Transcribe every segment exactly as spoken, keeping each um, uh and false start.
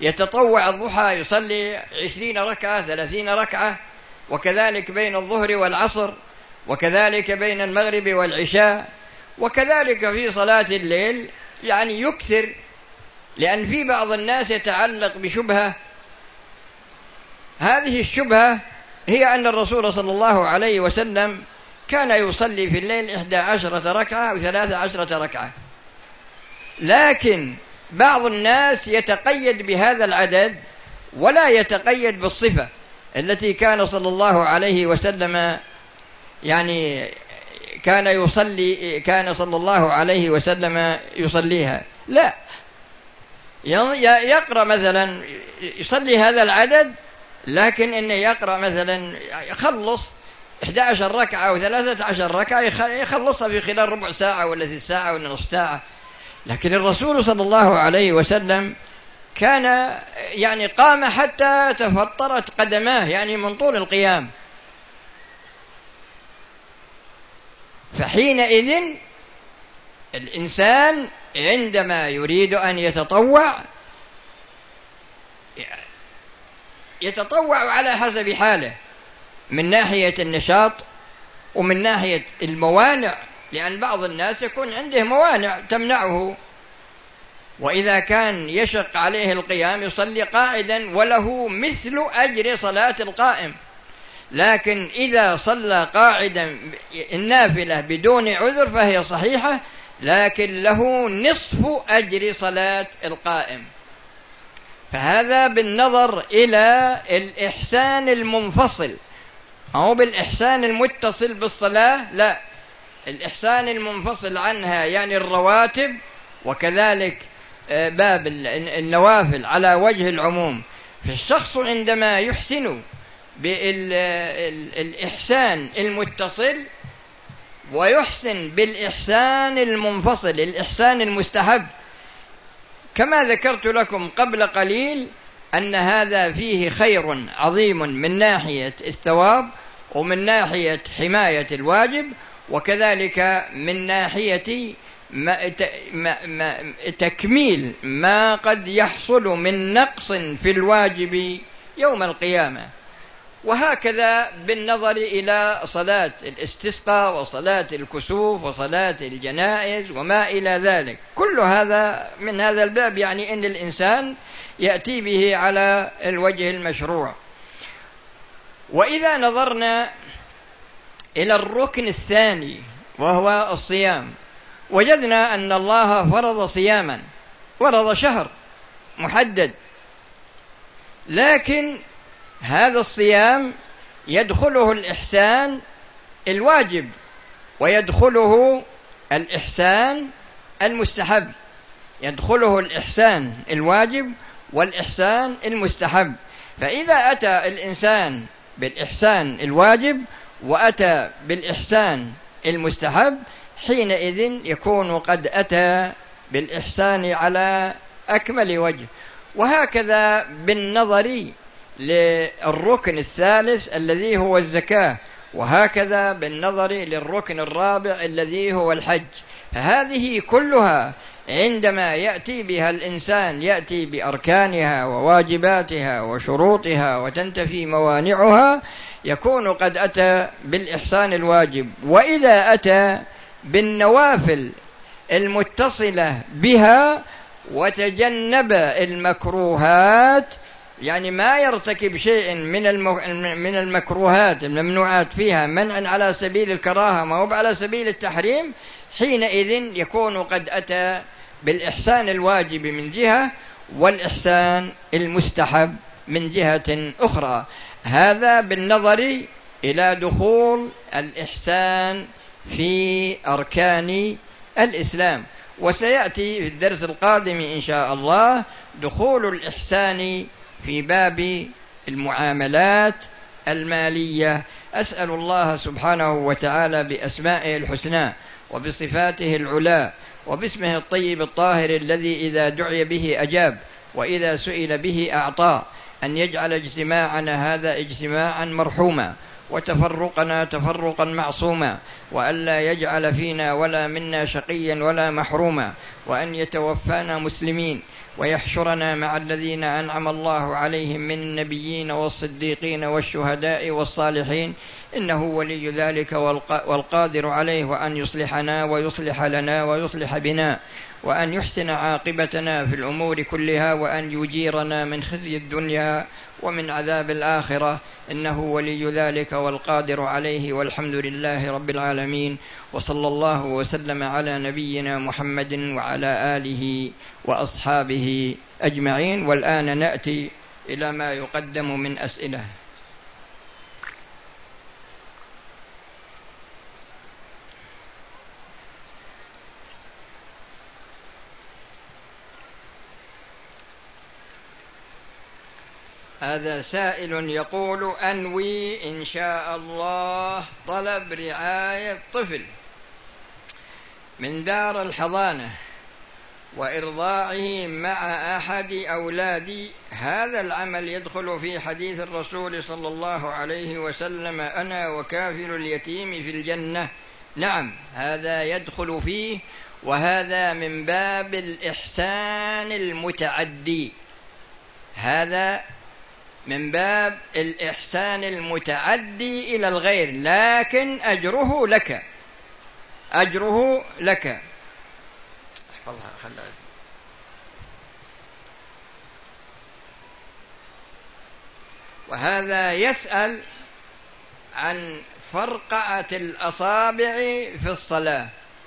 يتطوع الضحى يصلي عشرين ركعة ثلاثين ركعة، وكذلك بين الظهر والعصر، وكذلك بين المغرب والعشاء، وكذلك في صلاة الليل يعني يكثر. لأن في بعض الناس يتعلق بشبهة، هذه الشبهة هي أن الرسول صلى الله عليه وسلم كان يصلي في الليل إحدى عشرة ركعة أو ثلاثة عشرة ركعة، لكن بعض الناس يتقيد بهذا العدد ولا يتقيد بالصفة التي كان صلى الله عليه وسلم يعني كان يصلي كان صلى الله عليه وسلم يصليها. لا، يقرأ مثلا يصلي هذا العدد، لكن إنه يقرأ مثلا يخلص إحدى عشرة ركعة أو ثلاثة عشر ركعة يخلصها في خلال ربع ساعة ولا ثلث ساعة ولا نصف ساعة. لكن الرسول صلى الله عليه وسلم كان يعني قام حتى تفطرت قدماه، يعني من طول القيام. فحينئذ الإنسان عندما يريد أن يتطوع يتطوع على حسب حاله، من ناحية النشاط ومن ناحية الموانع، لأن بعض الناس يكون عنده موانع تمنعه، وإذا كان يشق عليه القيام يصلي قاعدا وله مثل أجر صلاة القائم. لكن إذا صلى قاعدا النافلة بدون عذر فهي صحيحة، لكن له نصف أجر صلاة القائم. فهذا بالنظر إلى الإحسان المنفصل، أو بالإحسان المتصل بالصلاة، لا، الإحسان المنفصل عنها يعني الرواتب، وكذلك باب النوافل على وجه العموم. فالشخص عندما يحسن بالإحسان المتصل ويحسن بالإحسان المنفصل، الإحسان المستحب، كما ذكرت لكم قبل قليل أن هذا فيه خير عظيم من ناحية الثواب ومن ناحية حماية الواجب، وكذلك من ناحية ما ما تكميل ما قد يحصل من نقص في الواجب يوم القيامة. وهكذا بالنظر إلى صلاة الاستسقاء وصلاة الكسوف وصلاة الجنائز وما إلى ذلك، كل هذا من هذا الباب، يعني أن الإنسان يأتي به على الوجه المشروع. وإذا نظرنا إلى الركن الثاني وهو الصيام، وجدنا أن الله فرض صياما، فرض شهر محدد، لكن هذا الصيام يدخله الإحسان الواجب ويدخله الإحسان المستحب، يدخله الإحسان الواجب والإحسان المستحب. فإذا أتى الإنسان بالإحسان الواجب وأتى بالإحسان المستحب، حينئذ يكون قد أتى بالإحسان على أكمل وجه. وهكذا بالنظر للركن الثالث الذي هو الزكاة، وهكذا بالنظر للركن الرابع الذي هو الحج. فهذه كلها عندما يأتي بها الإنسان يأتي بأركانها وواجباتها وشروطها وتنتفي موانعها، يكون قد أتى بالإحسان الواجب. وإذا أتى بالنوافل المتصلة بها وتجنب المكروهات، يعني ما يرتكب شيء من من المكروهات الممنوعات فيها منعا على سبيل الكراهة ما هو على سبيل التحريم، حينئذ يكون قد أتى بالإحسان الواجب من جهة والإحسان المستحب من جهة أخرى. هذا بالنظر إلى دخول الإحسان في أركان الإسلام. وسيأتي في الدرس القادم إن شاء الله دخول الإحسان في باب المعاملات المالية. أسأل الله سبحانه وتعالى بأسمائه الحسنى وبصفاته العلى وباسمه الطيب الطاهر الذي إذا دعي به أجاب وإذا سئل به أعطى، أن يجعل اجتماعنا هذا اجتماعا مرحوما وتفرقنا تفرقا معصوما، وأن لا يجعل فينا ولا منا شقيا ولا محروما، وأن يتوفانا مسلمين، ويحشرنا مع الذين أنعم الله عليهم من النبيين والصديقين والشهداء والصالحين، إنه ولي ذلك والقادر عليه، وأن يصلحنا ويصلح لنا ويصلح بنا، وأن يحسن عاقبتنا في الأمور كلها، وأن يجيرنا من خزي الدنيا ومن عذاب الآخرة، إنه ولي ذلك والقادر عليه، والحمد لله رب العالمين. وصلى الله وسلم على نبينا محمد وعلى آله وأصحابه أجمعين. والآن نأتي إلى ما يقدم من أسئلة. هذا سائل يقول: أنوي إن شاء الله طلب رعاية طفل من دار الحضانة وإرضاعه مع أحد أولادي، هذا العمل يدخل في حديث الرسول صلى الله عليه وسلم: أنا وكافل اليتيم في الجنة؟ نعم، هذا يدخل فيه، وهذا من باب الإحسان المتعدي، هذا من باب الإحسان المتعدي إلى الغير، لكن أجره لك، أجره لك. احفظها خلها. وهذا يسأل عن فرقعة الأصابع في الصلاة.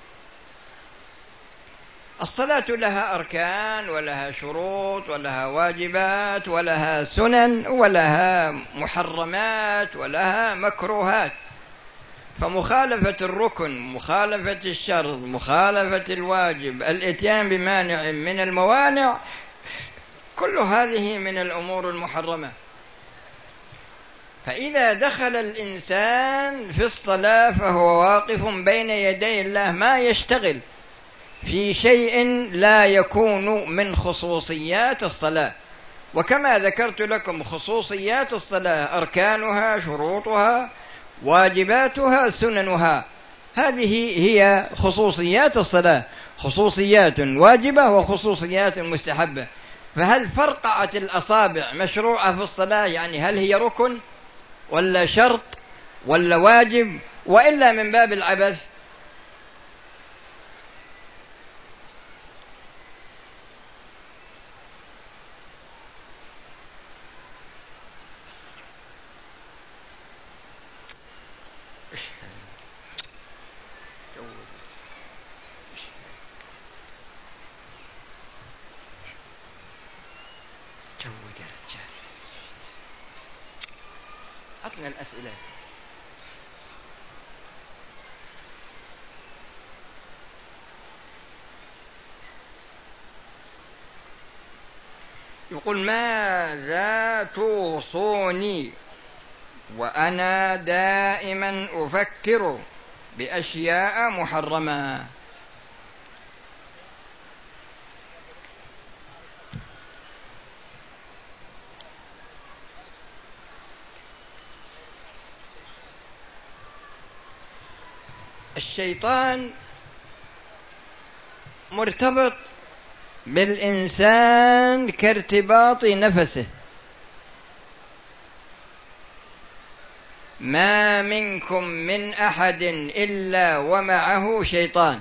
الصلاة لها أركان ولها شروط ولها واجبات ولها سنن ولها محرمات ولها مكروهات، فمخالفة الركن، مخالفة الشرط، مخالفة الواجب، الإتيان بمانع من الموانع، كل هذه من الأمور المحرمة. فإذا دخل الإنسان في الصلاة فهو واقف بين يدي الله، ما يشتغل في شيء لا يكون من خصوصيات الصلاة. وكما ذكرت لكم خصوصيات الصلاة: أركانها، شروطها، واجباتها، سننها، هذه هي خصوصيات الصلاة، خصوصيات واجبة وخصوصيات مستحبة. فهل فرقعة الأصابع مشروعة في الصلاة؟ يعني هل هي ركن ولا شرط ولا واجب، وإلا من باب العبث؟ عطنا الأسئلة. يقول: ماذا توصوني وأنا دائما أفكر بأشياء محرمة؟ الشيطان مرتبط بالإنسان كارتباط نفسه، ما منكم من أحد إلا ومعه شيطان.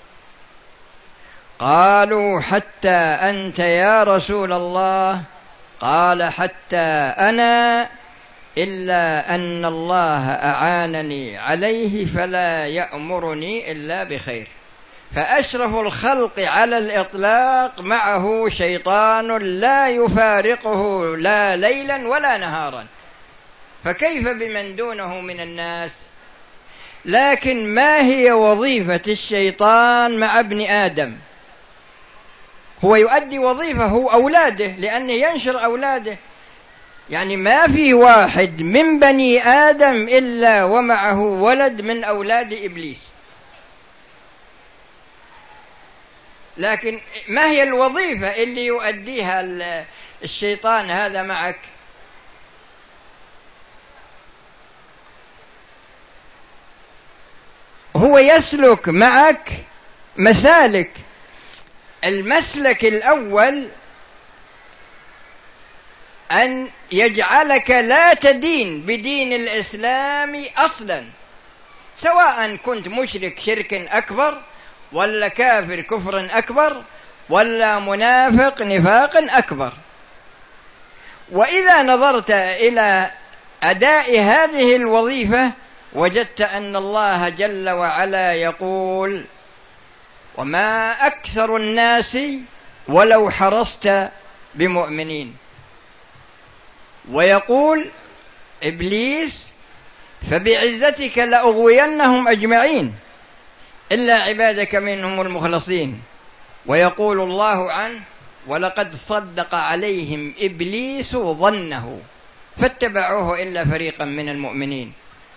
قالوا: حتى أنت يا رسول الله؟ قال: حتى أنا، إلا أن الله أعانني عليه فلا يأمرني إلا بخير. فأشرف الخلق على الإطلاق معه شيطان لا يفارقه لا ليلا ولا نهارا، فكيف بمن دونه من الناس؟ لكن ما هي وظيفة الشيطان مع ابن آدم؟ هو يؤدي وظيفة هو أولاده، لأنه ينشر أولاده. يعني ما في واحد من بني آدم إلا ومعه ولد من أولاد إبليس. لكن ما هي الوظيفة اللي يؤديها الشيطان هذا معك؟ هو يسلك معك مسالك. المسلك الأول أن يجعلك لا تدين بدين الإسلام أصلا، سواء كنت مشرك شرك أكبر ولا كافر كفر أكبر ولا منافق نفاق أكبر. وإذا نظرت إلى أداء هذه الوظيفة وجدت أن الله جل وعلا يقول: وما أكثر الناس ولو حرصت بمؤمنين. ويقول إبليس: فبعزتك لأغوينهم أجمعين إلا عبادك منهم المخلصين. ويقول الله عنه: ولقد صدق عليهم إبليس ظنه فاتبعوه إلا فريقا من المؤمنين.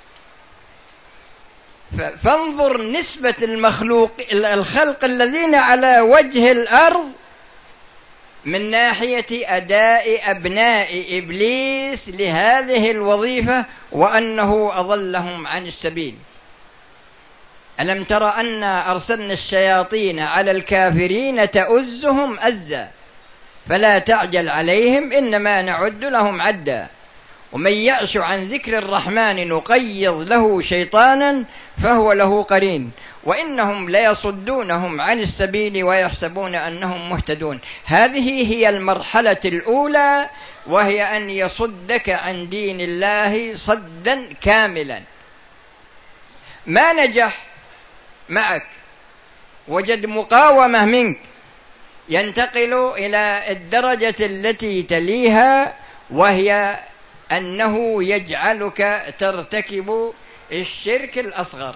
فانظر نسبة المخلوق الخلق الذين على وجه الأرض من ناحية أداء أبناء إبليس لهذه الوظيفة، وأنه أضلهم عن السبيل. ألم تر أنا أرسلنا الشياطين على الكافرين تؤزهم أزا فلا تعجل عليهم إنما نعد لهم عدا ومن يعش عن ذكر الرحمن نقيض له شيطانا فهو له قرين وإنهم ليصدونهم عن السبيل ويحسبون أنهم مهتدون. هذه هي المرحلة الأولى، وهي أن يصدك عن دين الله صدا كاملا. ما نجح معك وجد مقاومة منك، ينتقل إلى الدرجة التي تليها، وهي أنه يجعلك ترتكب الشرك الأصغر،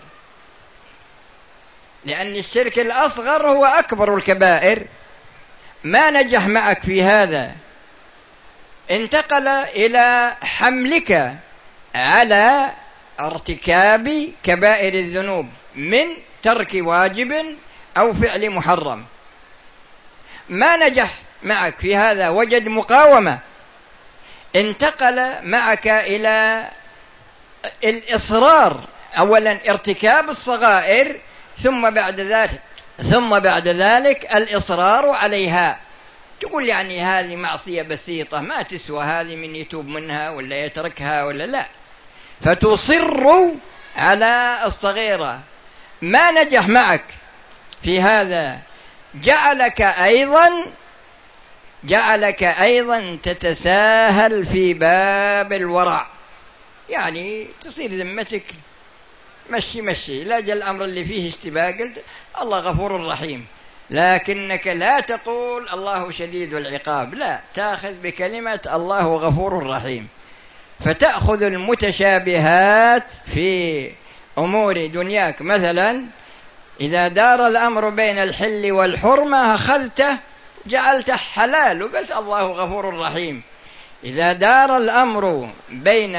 لأن الشرك الأصغر هو أكبر الكبائر. ما نجح معك في هذا، انتقل إلى حملك على ارتكاب كبائر الذنوب من ترك واجب أو فعل محرم. ما نجح معك في هذا، وجد مقاومة، انتقل معك إلى الإصرار، أولا ارتكاب الصغائر ثم بعد ذلك ثم بعد ذلك الإصرار عليها. تقول يعني هذه معصية بسيطة ما تسوى، هذه من يتوب منها ولا يتركها ولا لا، فتصر على الصغيرة. ما نجح معك في هذا، جعلك أيضا جعلك أيضا تتساهل في باب الورع، يعني تصير ذمتك مشي مشي، لا جل الأمر اللي فيه اشتباه قلت الله غفور رحيم، لكنك لا تقول الله شديد العقاب، لا، تأخذ بكلمة الله غفور رحيم، فتأخذ المتشابهات في أمور دنياك. مثلا إذا دار الأمر بين الحل والحرمة أخذته جعلته حلال وقلت الله غفور رحيم. إذا دار الأمر بين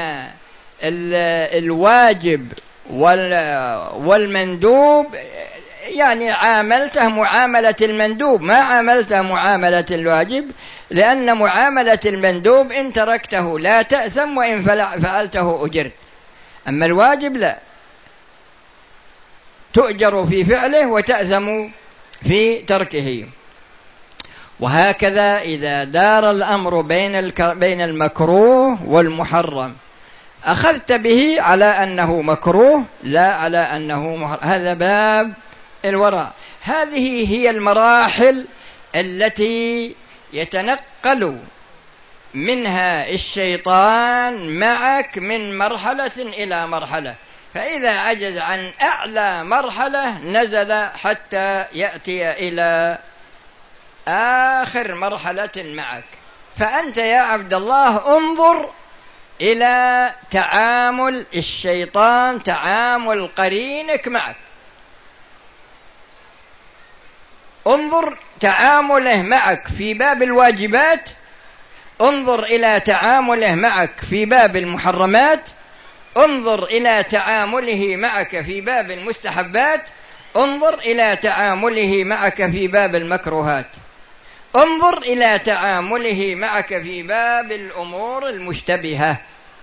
الواجب والمندوب يعني عاملته معاملة المندوب، ما عاملته معاملة الواجب، لأن معاملة المندوب إن تركته لا تأثم وإن فعلته أجرت، أما الواجب لا، تؤجر في فعله وتأثم في تركه. وهكذا إذا دار الأمر بين بين المكروه والمحرم أخذت به على أنه مكروه لا على أنه محرم، هذا باب الورع. هذه هي المراحل التي يتنقل منها الشيطان معك من مرحلة إلى مرحلة، فإذا عجز عن أعلى مرحلة نزل حتى يأتي إلى آخر مرحلة معك. فأنت يا عبد الله انظر إلى تعامل الشيطان، تعامل قرينك معك، انظر تعامله معك في باب الواجبات، انظر إلى تعامله معك في باب المحرمات، انظر إلى تعامله معك في باب المستحبات، انظر إلى تعامله معك في باب المكروهات، انظر إلى تعامله معك في باب الأمور المشتبهة،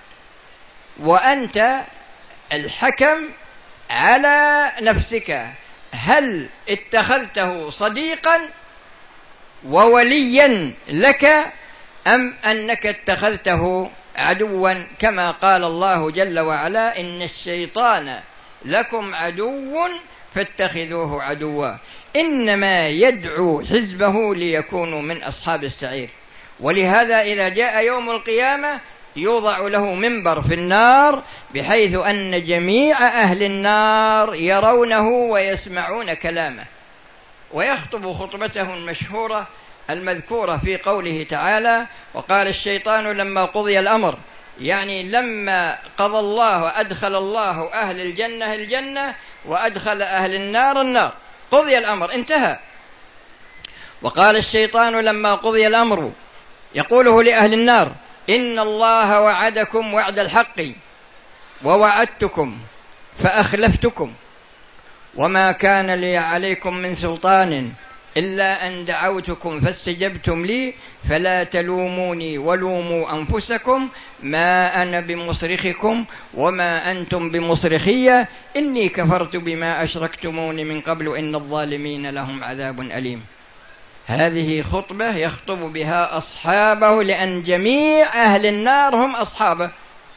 وأنت الحكم على نفسك، هل اتخذته صديقا ووليا لك أم أنك اتخذته عدوا كما قال الله جل وعلا إن الشيطان لكم عدو فاتخذوه عدوا إنما يدعو حزبه ليكونوا من أصحاب السعير. ولهذا إذا جاء يوم القيامة يوضع له منبر في النار بحيث أن جميع أهل النار يرونه ويسمعون كلامه، ويخطب خطبته المشهورة المذكورة في قوله تعالى وقال الشيطان لما قضي الأمر، يعني لما قضى الله أدخل الله أهل الجنة الجنة وأدخل أهل النار النار، قضي الأمر انتهى. وقال الشيطان لما قضي الأمر يقوله لأهل النار إن الله وعدكم وعد الحق ووعدتكم فأخلفتكم وما كان لي عليكم من سلطان إلا أن دعوتكم فاستجبتم لي فلا تلوموني ولوموا أنفسكم ما أنا بمصرخكم وما أنتم بمصرخية إني كفرت بما أشركتمون من قبل إن الظالمين لهم عذاب أليم. هذه خطبة يخطب بها أصحابه لأن جميع أهل النار هم أصحابه،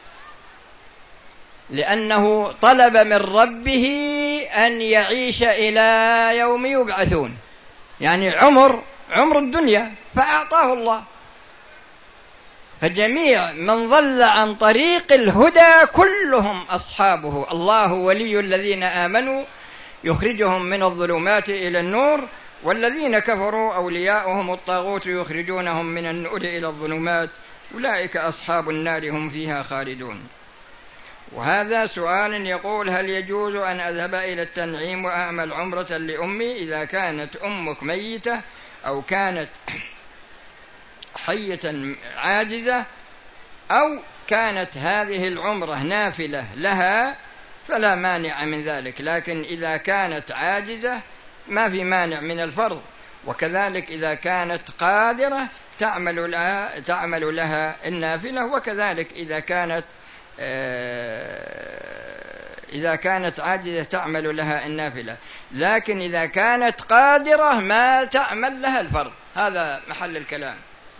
لأنه طلب من ربه أن يعيش إلى يوم يبعثون، يعني عمر عمر الدنيا فأعطاه الله. فجميع من ضل عن طريق الهدى كلهم أصحابه. الله ولي الذين آمنوا يخرجهم من الظلمات إلى النور والذين كفروا أولياؤهم الطاغوت يخرجونهم من النور إلى الظلمات أولئك أصحاب النار هم فيها خالدون. وهذا سؤال يقول هل يجوز أن أذهب إلى التنعيم وأعمل عمرة لأمي إذا كانت أمك ميتة أو كانت حية عاجزة أو كانت هذه العمرة نافلة لها فلا مانع من ذلك، لكن إذا كانت عاجزة ما في مانع من الفرض. وكذلك إذا كانت قادرة تعمل لها, تعمل لها النافلة، وكذلك إذا كانت إذا كانت عاجزة تعمل لها النافلة، لكن إذا كانت قادرة ما تعمل لها الفرض. هذا محل الكلام.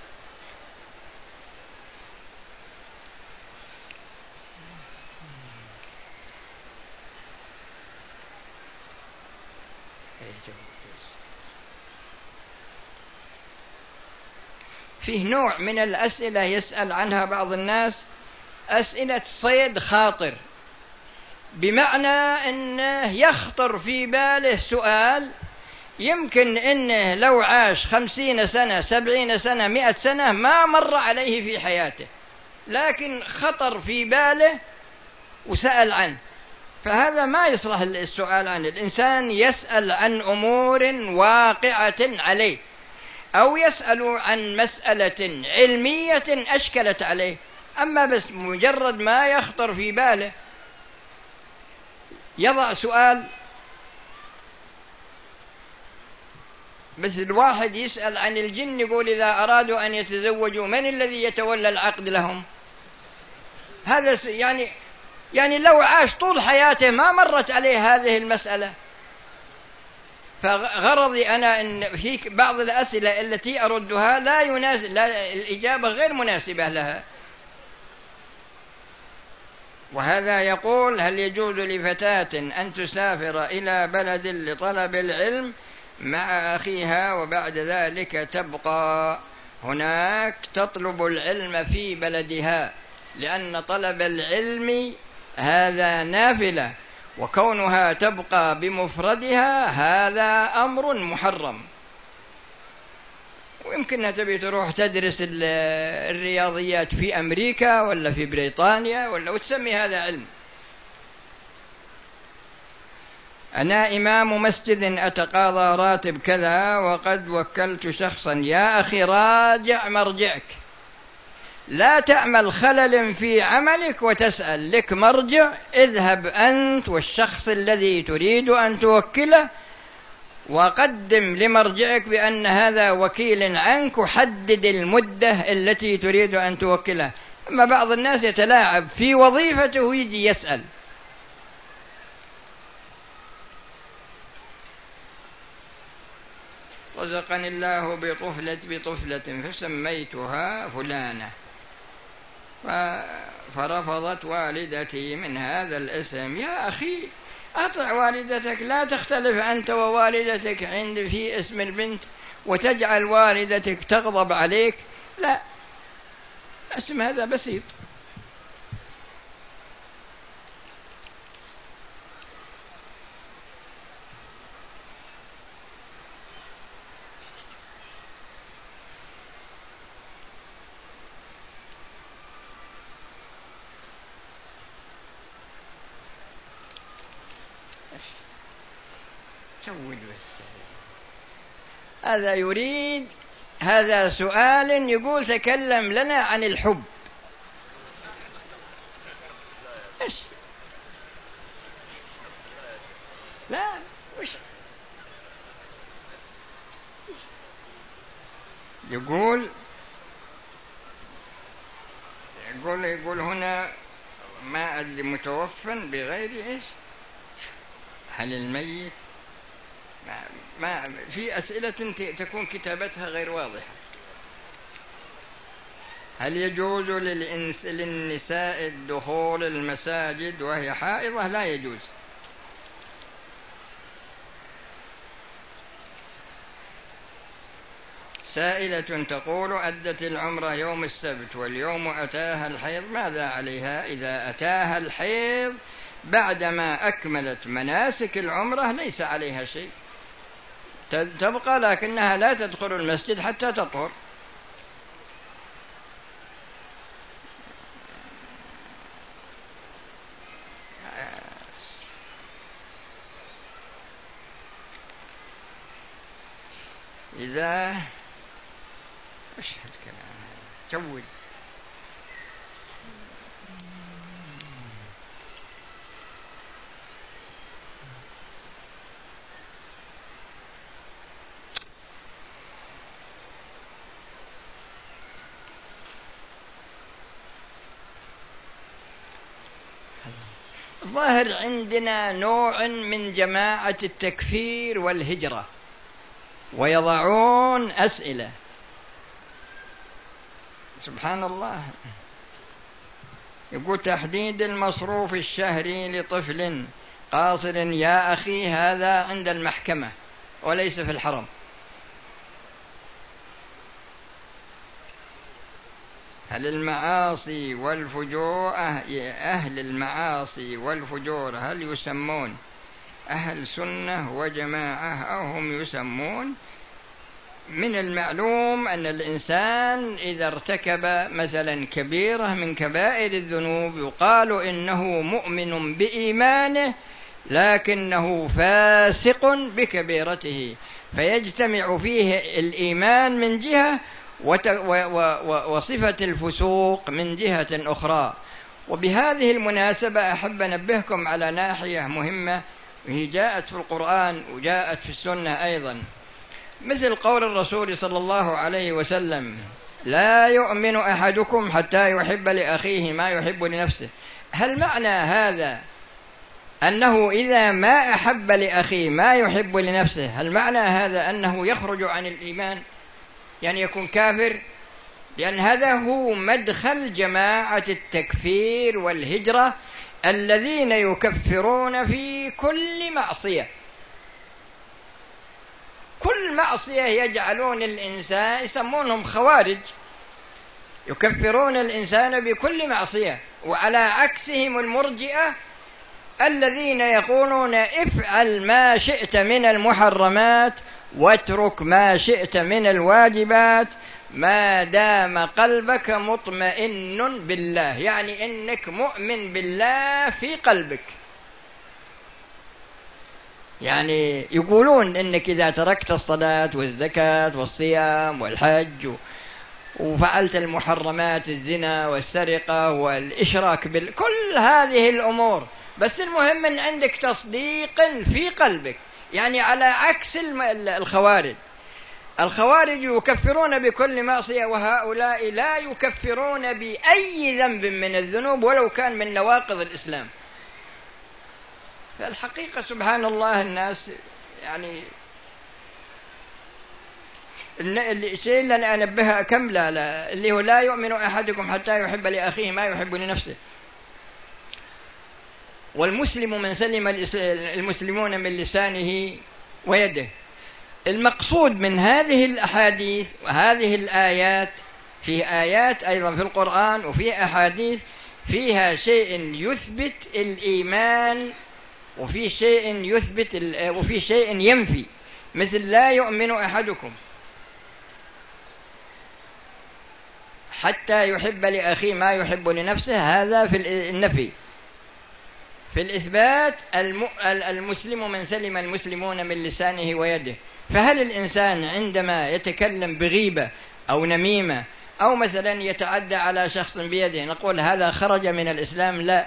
فيه نوع من الأسئلة يسأل عنها بعض الناس أسئلة صيد خاطر، بمعنى أنه يخطر في باله سؤال يمكن أنه لو عاش خمسين سنة سبعين سنة مئة سنة ما مر عليه في حياته، لكن خطر في باله وسأل عنه. فهذا ما يصلح السؤال عنه. الإنسان يسأل عن أمور واقعة عليه، أو يسأل عن مسألة علمية أشكلت عليه. أما بس مجرد ما يخطر في باله يضع سؤال، بس الواحد يسأل عن الجن يقول إذا أرادوا أن يتزوجوا من الذي يتولى العقد لهم؟ هذا يعني يعني لو عاش طول حياته ما مرت عليه هذه المسألة. فغرضي أنا أن في بعض الأسئلة التي أردها لا يناسب، لا الإجابة غير مناسبة لها. وهذا يقول هل يجوز لفتاة أن تسافر إلى بلد لطلب العلم مع أخيها وبعد ذلك تبقى هناك تطلب العلم في بلدها، لأن طلب العلم هذا نافلة، وكونها تبقى بمفردها هذا أمر محرم. ويمكنها تبي تروح تدرس الرياضيات في أمريكا ولا في بريطانيا ولا وتسمي هذا علم. أنا إمام مسجد أتقاضى راتب كذا وقد وكلت شخصا. يا أخي راجع مرجعك، لا تعمل خلل في عملك وتسأل، لك مرجع، اذهب أنت والشخص الذي تريد أن توكله وقدم لمرجعك بأن هذا وكيل عنك وحدد المدة التي تريد أن توكله. أما بعض الناس يتلاعب في وظيفته ويجي يسأل. رزقني الله بطفلة بطفلة فسميتها فلانة، فرفضت والدتي من هذا الاسم. يا أخي أطع والدتك، لا تختلف أنت ووالدتك عند في اسم البنت وتجعل والدتك تغضب عليك، لا، اسم هذا بسيط. هذا يريد، هذا سؤال يقول تكلم لنا عن الحب. إيش؟ لا، وش يقول؟ يقول يقول هنا ما أدري متوفى بغير إيش؟ هل الميت ما, ما في أسئلة تكون كتابتها غير واضحة. هل يجوز للإنس للنساء الدخول المساجد وهي حائضة؟ لا يجوز. سائلة تقول أدت العمرة يوم السبت واليوم أتاها الحيض، ماذا عليها؟ إذا أتاها الحيض بعدما أكملت مناسك العمرة ليس عليها شيء، تبقى، لكنها لا تدخل المسجد حتى تطهر. إذا وش هالكلام هذا؟ جود. ظاهر عندنا نوع من جماعة التكفير والهجرة ويضعون أسئلة، سبحان الله. يقول تحديد المصروف الشهري لطفل قاصر، يا أخي هذا عند المحكمة وليس في الحرم. هل المعاصي والفجور، أهل المعاصي والفجور هل يسمون أهل سنة وجماعة أو هم يسمون؟ من المعلوم أن الإنسان إذا ارتكب مثلا كبيرة من كبائر الذنوب يقال إنه مؤمن بإيمانه لكنه فاسق بكبيرته، فيجتمع فيه الإيمان من جهة وصفة الفسوق من جهة أخرى. وبهذه المناسبة أحب أنبهكم على ناحية مهمة، وهي جاءت في القرآن وجاءت في السنة أيضا، مثل قول الرسول صلى الله عليه وسلم لا يؤمن أحدكم حتى يحب لأخيه ما يحب لنفسه. هل معنى هذا أنه إذا ما أحب لأخيه ما يحب لنفسه، هل معنى هذا أنه يخرج عن الإيمان، يعني يكون كافر؟ لأن هذا هو مدخل جماعة التكفير والهجرة الذين يكفرون في كل معصية، كل معصية يجعلون الإنسان، يسمونهم خوارج، يكفرون الإنسان بكل معصية. وعلى عكسهم المرجئة الذين يقولون افعل ما شئت من المحرمات واترك ما شئت من الواجبات ما دام قلبك مطمئن بالله، يعني إنك مؤمن بالله في قلبك. يعني يقولون إنك إذا تركت الصلاة والزكاة والصيام والحج وفعلت المحرمات الزنا والسرقة والإشراك بال كل هذه الأمور، بس المهم أن عندك تصديق في قلبك، يعني على عكس الخوارج. الخوارج يكفرون بكل معصية، وهؤلاء لا يكفرون بأي ذنب من الذنوب ولو كان من نواقض الإسلام. فالحقيقة سبحان الله الناس يعني الشيء اللي أنا أنبهها كملة لا اللي هو لا يؤمن أحدكم حتى يحب لأخيه ما يحب لنفسه. والمسلم من سلم المسلمون من لسانه ويده. المقصود من هذه الأحاديث وهذه الآيات، في آيات أيضا في القرآن وفي أحاديث فيها شيء يثبت الإيمان وفي شيء يثبت وفي شيء ينفي، مثل لا يؤمن أحدكم حتى يحب لأخيه ما يحب لنفسه، هذا في النفي. في الإثبات المسلم من سلم المسلمون من لسانه ويده. فهل الإنسان عندما يتكلم بغيبة أو نميمة أو مثلا يتعدى على شخص بيده نقول هذا خرج من الإسلام؟ لا.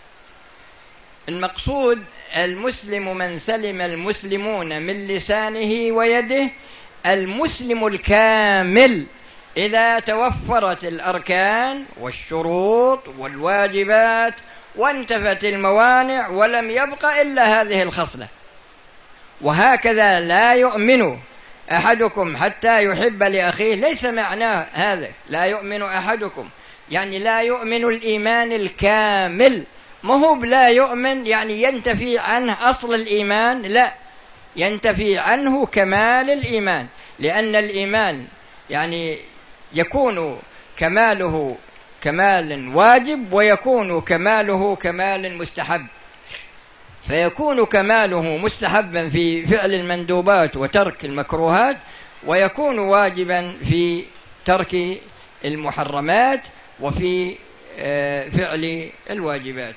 المقصود المسلم من سلم المسلمون من لسانه ويده، المسلم الكامل إذا توفرت الأركان والشروط والواجبات وانتفت الموانع ولم يبق إلا هذه الخصلة. وهكذا لا يؤمن أحدكم حتى يحب لأخيه، ليس معناه هذا لا يؤمن أحدكم يعني لا يؤمن الإيمان الكامل، ما هو لا يؤمن يعني ينتفي عنه أصل الإيمان، لا، ينتفي عنه كمال الإيمان، لأن الإيمان يعني يكون كماله كمال واجب ويكون كماله كمال مستحب، فيكون كماله مستحبا في فعل المندوبات وترك المكروهات، ويكون واجبا في ترك المحرمات وفي فعل الواجبات.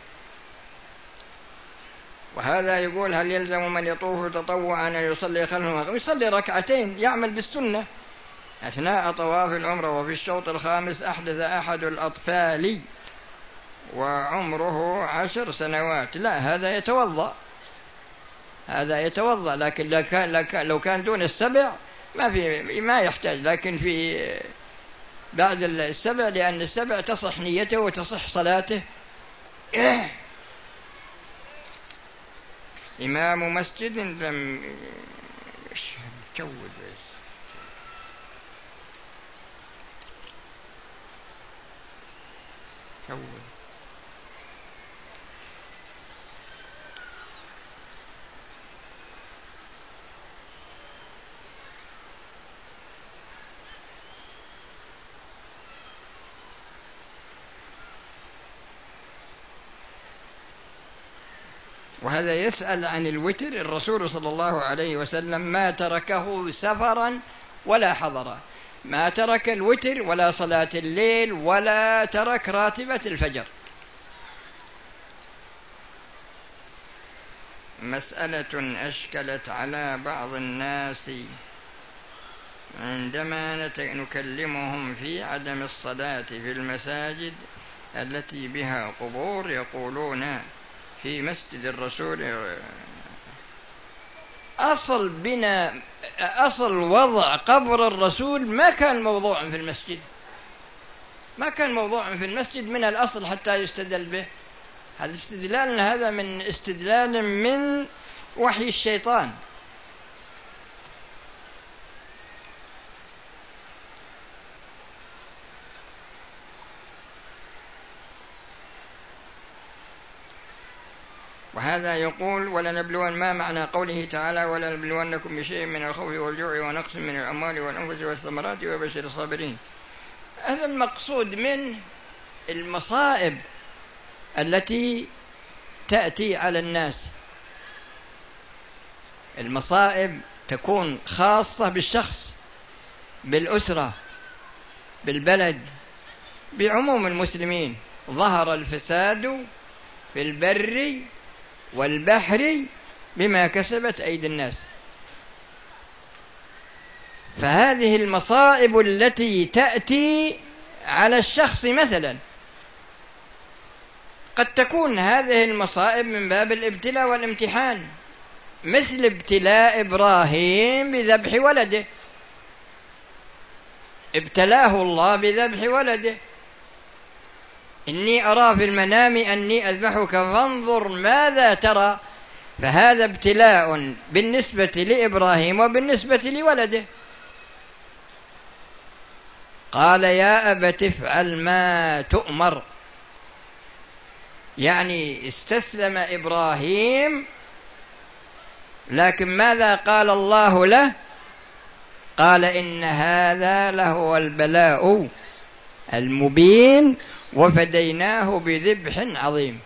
وهذا يقول هل يلزم من يطوف تطوعا أن يصلي خلفه؟ يصلي ركعتين يعمل بالسنة أثناء طواف العمرة. وفي الشوط الخامس أحدث أحد الأطفال وعمره عشر سنوات، لا هذا يتوضأ، هذا يتوضأ، لكن لو كان, لو كان دون السبع ما في ما يحتاج، لكن في بعد السبع لأن السبع تصح نيته وتصح صلاته. إمام مسجد لم يشود شود وهذا يسأل عن الوتر. الرسول صلى الله عليه وسلم ما تركه سفرا ولا حضرا، ما ترك الوتر ولا صلاة الليل ولا ترك راتبة الفجر. مسألة أشكلت على بعض الناس عندما نكلمهم في عدم الصلاة في المساجد التي بها قبور، يقولون في مسجد الرسول أصل بنا أصل وضع قبر الرسول ما كان موضوعا في المسجد، ما كان موضوعا في المسجد من الأصل حتى يستدل به. هذا استدلال، هذا من استدلال من وحي الشيطان. وهذا يقول ولنبلون، ما معنى قوله تعالى ولنبلونكم بشيء من الخوف والجوع ونقص من الأموال والأنفس والثمرات وبشر الصابرين. هذا المقصود من المصائب التي تأتي على الناس. المصائب تكون خاصة بالشخص، بالأسرة، بالبلد، بعموم المسلمين. ظهر الفساد في البر والبحر بما كسبت أيدي الناس. فهذه المصائب التي تأتي على الشخص مثلا قد تكون هذه المصائب من باب الابتلاء والامتحان، مثل ابتلاء إبراهيم بذبح ولده، ابتلاه الله بذبح ولده. إني أرى في المنام أني أذبحك فانظر ماذا ترى. فهذا ابتلاء بالنسبة لإبراهيم وبالنسبة لولده. قال يا أبت افعل ما تؤمر، يعني استسلم إبراهيم، لكن ماذا قال الله له؟ قال إن هذا لهو البلاء المبين وفديناه بذبح عظيم.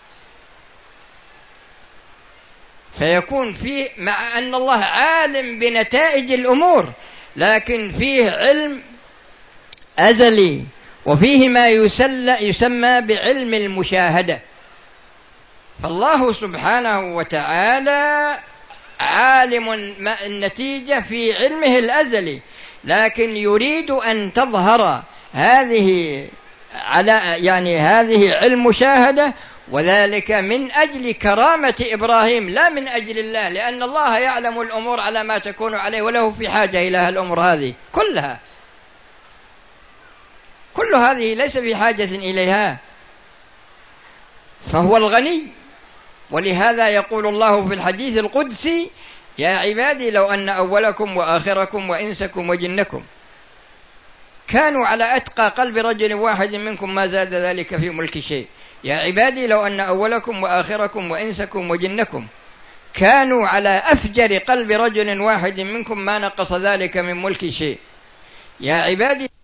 فيكون فيه، مع أن الله عالم بنتائج الأمور، لكن فيه علم أزلي، وفيه ما يسمى بعلم المشاهدة. فالله سبحانه وتعالى عالم النتيجة في علمه الأزلي، لكن يريد أن تظهر هذه على يعني هذه علم مشاهدة، وذلك من أجل كرامة إبراهيم لا من أجل الله، لأن الله يعلم الأمور على ما تكون عليه، وله في حاجة إلى الأمور هذه كلها، كل هذه ليس في حاجة إليها، فهو الغني. ولهذا يقول الله في الحديث القدسي: يا عبادي لو أن أولكم وآخركم وإنسكم وجنكم كانوا على أتقى قلب رجل واحد منكم ما زاد ذلك في ملك شيء. يا عبادي لو أن أولكم وآخركم وإنسكم وجنكم كانوا على أفجر قلب رجل واحد منكم ما نقص ذلك من ملك شيء. يا عبادي